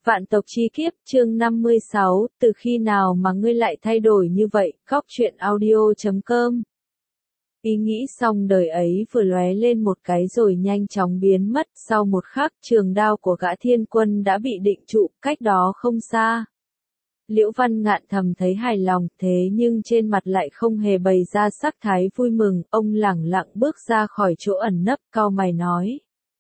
Vạn tộc chi kiếp, chương 56, từ khi nào mà ngươi lại thay đổi như vậy, Góc Truyện Audio.com. Ý nghĩ xong đời ấy vừa lóe lên một cái rồi nhanh chóng biến mất, sau một khắc trường đao của gã thiên quân đã bị định trụ, cách đó không xa. Liễu Văn Ngạn thầm thấy hài lòng, thế nhưng trên mặt lại không hề bày ra sắc thái vui mừng, ông lẳng lặng bước ra khỏi chỗ ẩn nấp, cau mày nói.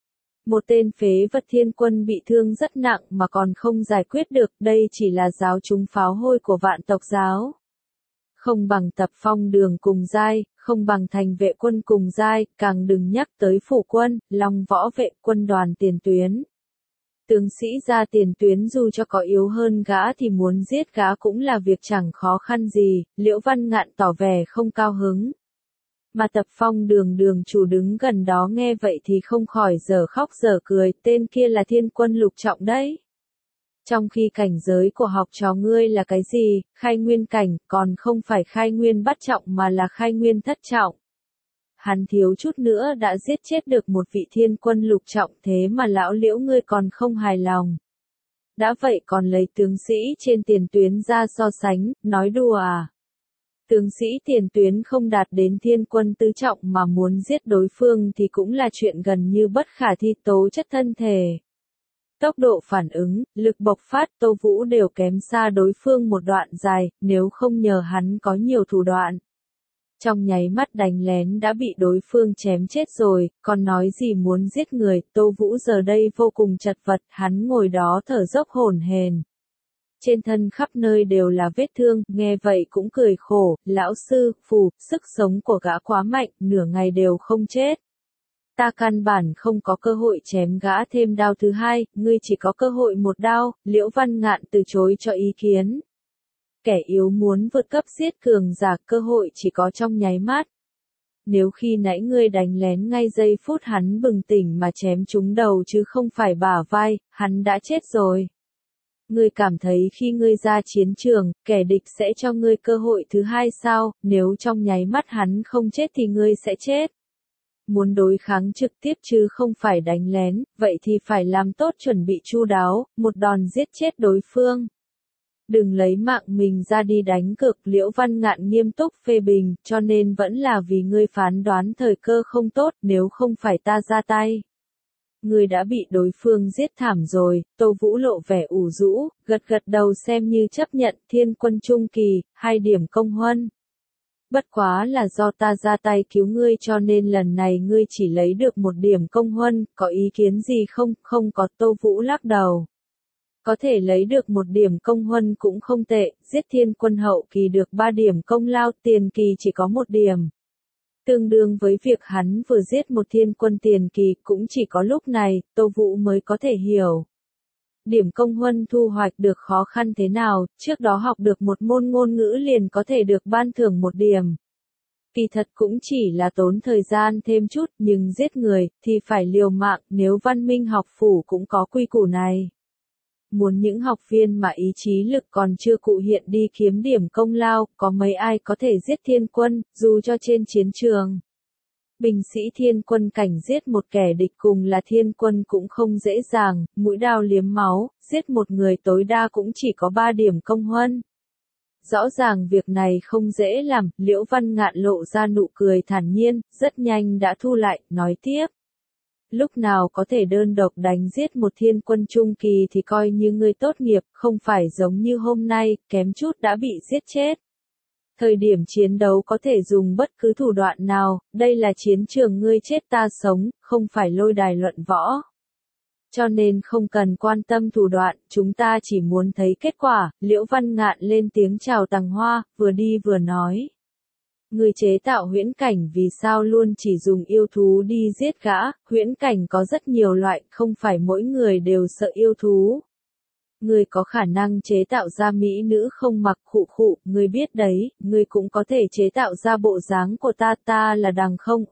Một tên phế vật thiên quân bị thương rất nặng mà còn không giải quyết được, đây chỉ là giáo chúng pháo hôi của vạn tộc giáo. Không bằng Tập Phong Đường cùng giai, không bằng Thành Vệ Quân cùng giai, càng đừng nhắc tới Phủ Quân, Long Võ Vệ Quân đoàn tiền tuyến. Tướng sĩ ra tiền tuyến dù cho có yếu hơn gã thì muốn giết gã cũng là việc chẳng khó khăn gì, Liễu Văn Ngạn tỏ vẻ không cao hứng. Mà Tập Phong đường chủ đứng gần đó nghe vậy thì không khỏi dở khóc dở cười, tên kia là thiên quân lục trọng đấy. Trong khi cảnh giới của học trò ngươi là cái gì, khai nguyên cảnh, còn không phải khai nguyên bát trọng mà là khai nguyên thất trọng. Hắn thiếu chút nữa đã giết chết được một vị thiên quân lục trọng, thế mà lão Liễu ngươi còn không hài lòng. Đã vậy còn lấy tướng sĩ trên tiền tuyến ra so sánh, nói đùa à? Tướng sĩ tiền tuyến không đạt đến thiên quân tứ trọng mà muốn giết đối phương thì cũng là chuyện gần như bất khả thi, tố chất thân thể. Tốc độ phản ứng, lực bộc phát, Tô Vũ đều kém xa đối phương một đoạn dài, nếu không nhờ hắn có nhiều thủ đoạn. Trong nháy mắt đánh lén đã bị đối phương chém chết rồi, còn nói gì muốn giết người, Tô Vũ giờ đây vô cùng chật vật, hắn ngồi đó thở dốc hổn hển. Trên thân khắp nơi đều là vết thương, nghe vậy cũng cười khổ, lão sư, sức sống của gã quá mạnh, nửa ngày đều không chết. Ta căn bản không có cơ hội chém gã thêm đao thứ hai, ngươi chỉ có cơ hội một đao, Liễu Văn Ngạn từ chối cho ý kiến. Kẻ yếu muốn vượt cấp giết cường giả, cơ hội chỉ có trong nháy mắt. Nếu khi nãy ngươi đánh lén ngay giây phút hắn bừng tỉnh mà chém trúng đầu chứ không phải bả vai, hắn đã chết rồi. Ngươi cảm thấy khi ngươi ra chiến trường, kẻ địch sẽ cho ngươi cơ hội thứ hai sao, nếu trong nháy mắt hắn không chết thì ngươi sẽ chết. Muốn đối kháng trực tiếp chứ không phải đánh lén, vậy thì phải làm tốt chuẩn bị chu đáo, một đòn giết chết đối phương. Đừng lấy mạng mình ra đi đánh cược, Liễu Văn Ngạn nghiêm túc phê bình, cho nên vẫn là vì ngươi phán đoán thời cơ không tốt, nếu không phải ta ra tay. Ngươi đã bị đối phương giết thảm rồi, Tô Vũ lộ vẻ ủ rũ, gật đầu xem như chấp nhận, thiên quân trung kỳ, 2 điểm công huân. Bất quá là do ta ra tay cứu ngươi cho nên lần này ngươi chỉ lấy được 1 điểm công huân, có ý kiến gì không? Không có, Tô Vũ lắc đầu. Có thể lấy được 1 điểm công huân cũng không tệ, giết thiên quân hậu kỳ được 3 điểm công lao, tiền kỳ chỉ có 1 điểm. Tương đương với việc hắn vừa giết một thiên quân tiền kỳ, cũng chỉ có lúc này, Tô Vũ mới có thể hiểu. Điểm công huân thu hoạch được khó khăn thế nào, trước đó học được một môn ngôn ngữ liền có thể được ban thưởng 1 điểm. Kỳ thật cũng chỉ là tốn thời gian thêm chút, nhưng giết người, thì phải liều mạng, nếu Văn Minh học phủ cũng có quy củ này. Muốn những học viên mà ý chí lực còn chưa cụ hiện đi kiếm điểm công lao, có mấy ai có thể giết thiên quân, dù cho trên chiến trường. Binh sĩ thiên quân cảnh giết một kẻ địch cùng là thiên quân cũng không dễ dàng, mũi đao liếm máu, giết một người tối đa cũng chỉ có 3 điểm công huân. Rõ ràng việc này không dễ làm, Liễu Văn Ngạn lộ ra nụ cười thản nhiên, rất nhanh đã thu lại, nói tiếp. Lúc nào có thể đơn độc đánh giết một thiên quân trung kỳ thì coi như ngươi tốt nghiệp, không phải giống như hôm nay, kém chút đã bị giết chết. Thời điểm chiến đấu có thể dùng bất cứ thủ đoạn nào, đây là chiến trường ngươi chết ta sống, không phải lôi đài luận võ. Cho nên không cần quan tâm thủ đoạn, chúng ta chỉ muốn thấy kết quả, Liễu Văn Ngạn lên tiếng chào Tằng Hoa, vừa đi vừa nói. Người chế tạo huyễn cảnh vì sao luôn chỉ dùng yêu thú đi giết gã, huyễn cảnh có rất nhiều loại, không phải mỗi người đều sợ yêu thú. Người có khả năng chế tạo ra mỹ nữ không mặc khụ, người biết đấy, người cũng có thể chế tạo ra bộ dáng của ta là đằng không,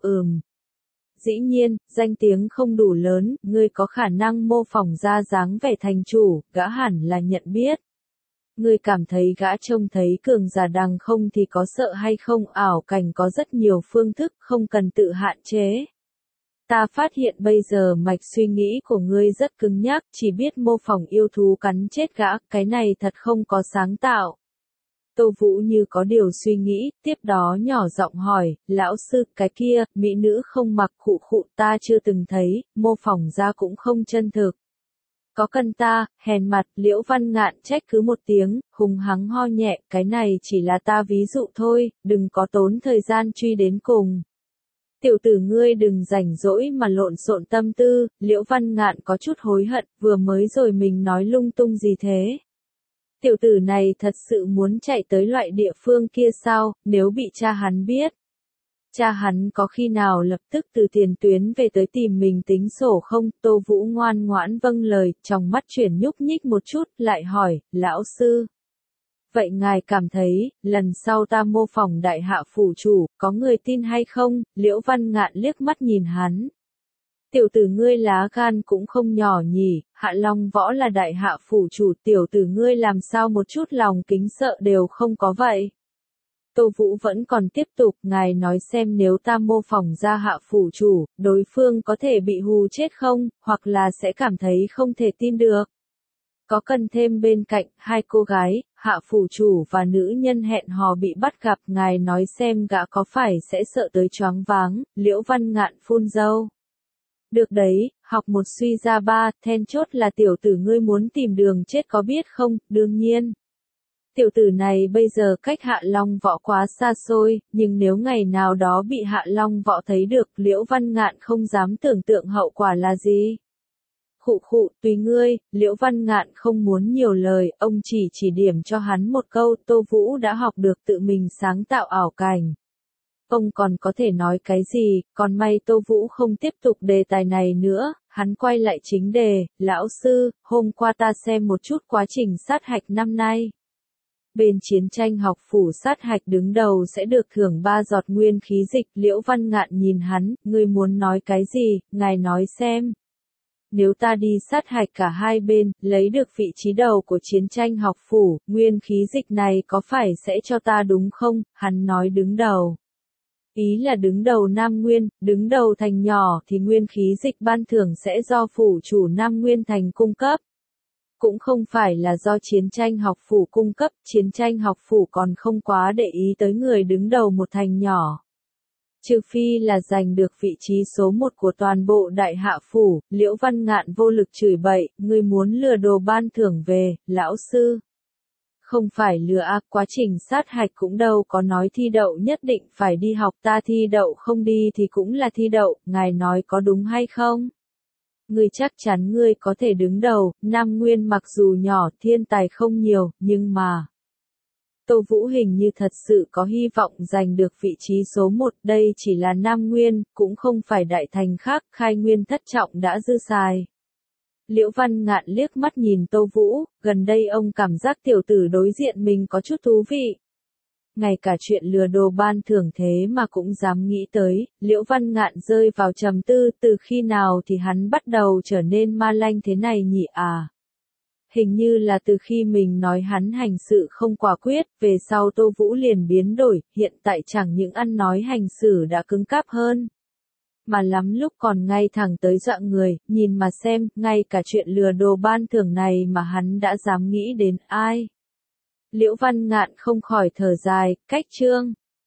Dĩ nhiên, danh tiếng không đủ lớn, người có khả năng mô phỏng ra dáng vẻ thành chủ, gã hẳn là nhận biết. Ngươi cảm thấy gã trông thấy cường giả đằng không thì có sợ hay không, ảo cảnh có rất nhiều phương thức, không cần tự hạn chế. Ta phát hiện bây giờ mạch suy nghĩ của ngươi rất cứng nhắc, chỉ biết mô phỏng yêu thú cắn chết gã, cái này thật không có sáng tạo. Tô Vũ như có điều suy nghĩ, tiếp đó nhỏ giọng hỏi, lão sư, cái kia, mỹ nữ không mặc khụ khụ ta chưa từng thấy, mô phỏng ra cũng không chân thực. Có cần ta, hèn mặt, Liễu Văn Ngạn trách cứ một tiếng, hùng hắng ho nhẹ, cái này chỉ là ta ví dụ thôi, đừng có tốn thời gian truy đến cùng. Tiểu tử ngươi đừng rảnh rỗi mà lộn xộn tâm tư, Liễu Văn Ngạn có chút hối hận, vừa mới rồi mình nói lung tung gì thế. Tiểu tử này thật sự muốn chạy tới loại địa phương kia sao, nếu bị cha hắn biết. Cha hắn có khi nào lập tức từ tiền tuyến về tới tìm mình tính sổ không? Tô Vũ ngoan ngoãn vâng lời, trong mắt chuyển nhúc nhích một chút, lại hỏi, lão sư. Vậy ngài cảm thấy, lần sau ta mô phỏng đại hạ phủ chủ, có người tin hay không? Liễu Văn Ngạn liếc mắt nhìn hắn. Tiểu tử ngươi lá gan cũng không nhỏ nhỉ, Hạ Long Võ là đại hạ phủ chủ, tiểu tử ngươi làm sao một chút lòng kính sợ đều không có vậy. Tô Vũ vẫn còn tiếp tục, ngài nói xem nếu ta mô phỏng ra hạ phủ chủ, đối phương có thể bị hù chết không, hoặc là sẽ cảm thấy không thể tin được. Có cần thêm bên cạnh, hai cô gái, hạ phủ chủ và nữ nhân hẹn hò bị bắt gặp, ngài nói xem gã có phải sẽ sợ tới choáng váng, Liễu Văn Ngạn phun dâu. Được đấy, học một suy ra ba, then chốt là tiểu tử ngươi muốn tìm đường chết có biết không, đương nhiên. Tiểu tử này bây giờ cách Hạ Long Võ quá xa xôi, nhưng nếu ngày nào đó bị Hạ Long Võ thấy được, Liễu Văn Ngạn không dám tưởng tượng hậu quả là gì. Khụ khụ, tùy ngươi, Liễu Văn Ngạn không muốn nhiều lời, ông chỉ điểm cho hắn một câu, Tô Vũ đã học được tự mình sáng tạo ảo cảnh. Ông còn có thể nói cái gì, còn may Tô Vũ không tiếp tục đề tài này nữa, hắn quay lại chính đề, lão sư, hôm qua ta xem một chút quá trình sát hạch năm nay. Bên chiến tranh học phủ sát hạch đứng đầu sẽ được thưởng 3 giọt nguyên khí dịch, Liễu Văn Ngạn nhìn hắn, ngươi muốn nói cái gì, ngài nói xem. Nếu ta đi sát hạch cả hai bên, lấy được vị trí đầu của chiến tranh học phủ, nguyên khí dịch này có phải sẽ cho ta đúng không, hắn nói đứng đầu. Ý là đứng đầu Nam Nguyên, đứng đầu thành nhỏ thì nguyên khí dịch ban thưởng sẽ do phủ chủ Nam Nguyên thành cung cấp. Cũng không phải là do chiến tranh học phủ cung cấp, chiến tranh học phủ còn không quá để ý tới người đứng đầu một thành nhỏ. Trừ phi là giành được vị trí số 1 của toàn bộ đại hạ phủ, Liễu Văn Ngạn vô lực chửi bậy, ngươi muốn lừa đồ ban thưởng về, lão sư. Không phải lừa quá trình sát hạch cũng đâu có nói thi đậu nhất định phải đi học, ta thi đậu không đi thì cũng là thi đậu, ngài nói có đúng hay không? Ngươi chắc chắn ngươi có thể đứng đầu, Nam Nguyên mặc dù nhỏ thiên tài không nhiều, nhưng mà. Tô Vũ hình như thật sự có hy vọng giành được vị trí số 1, đây chỉ là Nam Nguyên, cũng không phải đại thành khác, khai nguyên thất trọng đã dư xài. Liễu Văn Ngạn liếc mắt nhìn Tô Vũ, gần đây ông cảm giác tiểu tử đối diện mình có chút thú vị. Ngay cả chuyện lừa đồ ban thưởng thế mà cũng dám nghĩ tới, Liễu Văn Ngạn rơi vào trầm tư, từ khi nào thì hắn bắt đầu trở nên ma lanh thế này nhỉ à? Hình như là từ khi mình nói hắn hành sự không quả quyết, về sau Tô Vũ liền biến đổi, hiện tại chẳng những ăn nói hành xử đã cứng cáp hơn. Mà lắm lúc còn ngay thẳng tới dọa người, nhìn mà xem, ngay cả chuyện lừa đồ ban thưởng này mà hắn đã dám nghĩ đến ai. Liễu Văn Ngạn không khỏi thở dài, cách chương.